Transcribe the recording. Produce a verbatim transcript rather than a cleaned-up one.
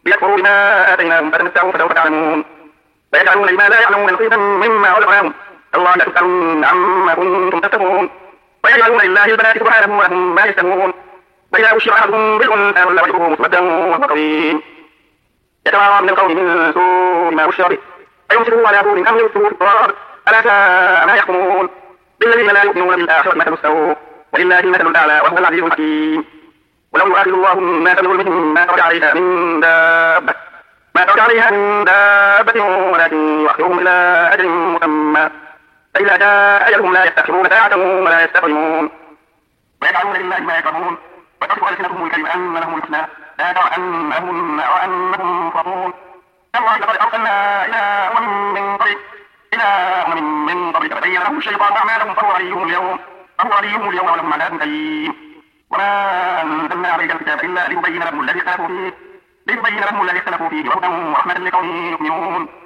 ليكفروا بما آتيناهم فتمتعوا فسوف تعلمون فيجعلون لما لا يعلمون نصيبا مما رزقناهم الله لا تسألون عما كنتم تفترون ويجعلون لله البنات سبحانه ولهم ما يستهون فإذا بشر أحدهم بالأنثى ظل وجهه مسودا وهو كظيم يتوارى من القوم من سوء ما بشر به أيمسكه على طول أم يمسكه في التراب ألا ساء ما يحكمون بالذين لا يؤمنون بالآخرة مثل السوء ولله المثل الأعلى وهو العزيز الحكيم ولو يؤاخذ الله الناس بظلمهم ما ترك عليها من دابة ما ترك عليها من دابة ولكن يؤخرهم إلى أجل مسمى فإذا جاء أجلهم لا يستأخرون ساعة ولا يستقدمون ويجعلون لله ما يكرهون وتصف ألسنتهم الكريم أن لهم الحسنى لا ترى أنهم وأنهم مفرطون تالله لقد أرسلنا إلى أمم من قبلك إلى أمم من قبلك فبين لهم الشيطان أعمالهم فهو وليهم اليوم فهو وليهم اليوم ولهم عذاب أليم وما أنزلنا عليك الكتاب إلا ليبين لهم الذي اختلفوا فيه ليبين لهم الذي اختلفوا فيه وهدى ورحمة لقوم يؤمنون